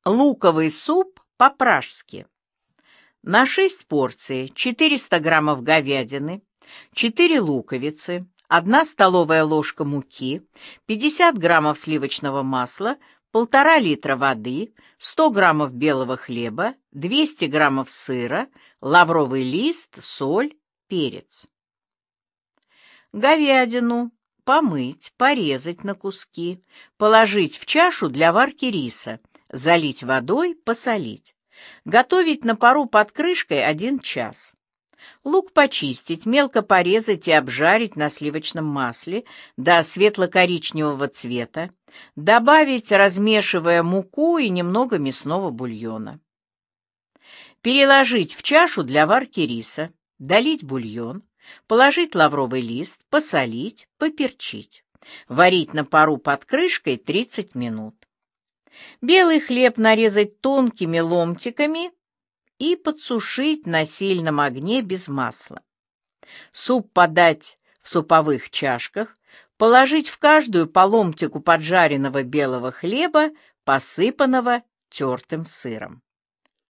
Луковый суп по-пражски. На 6 порций 400 граммов говядины, 4 луковицы, 1 столовая ложка муки, 50 граммов сливочного масла, 1,5 литра воды, 100 граммов белого хлеба, 200 граммов сыра, лавровый лист, соль, перец. Говядину помыть, порезать на куски, положить в чашу для варки риса, залить водой, посолить. Готовить на пару под крышкой 1 час. Лук почистить, мелко порезать и обжарить на сливочном масле до светло-коричневого цвета, добавить, размешивая, муку и немного мясного бульона. Переложить в чашу для варки риса, долить бульон, положить лавровый лист, посолить, поперчить. Варить на пару под крышкой 30 минут. Белый хлеб нарезать тонкими ломтиками и подсушить на сильном огне без масла. Суп подать в суповых чашках, положить в каждую по ломтику поджаренного белого хлеба, посыпанного тертым сыром.